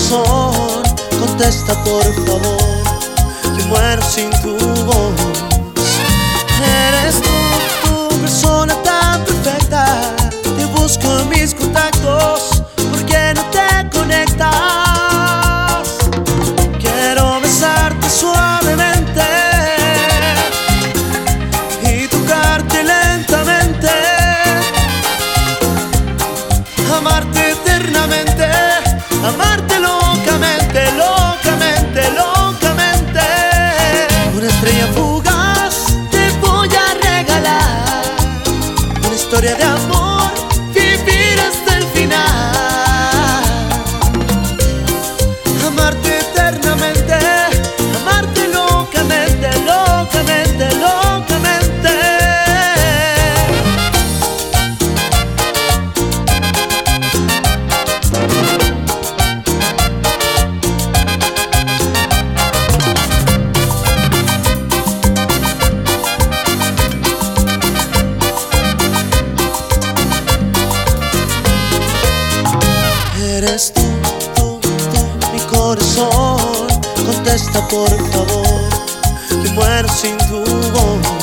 corazón, contesta por favor, que muero sin tu voz. Eres tú, persona tan perfecta. Te busco en mis contactos, ¿por qué no te conectas? Quiero besarte suavemente y tocarte lentamente, amarte eternamente, amarte locamente, locamente, locamente. Una estrella fugaz te voy a regalar, una historia de amor, vivir hasta el final. Amarte eternamente, amarte locamente, locamente, locamente. Eres tú, mi corazón, contesta por favor, que muero sin tu voz.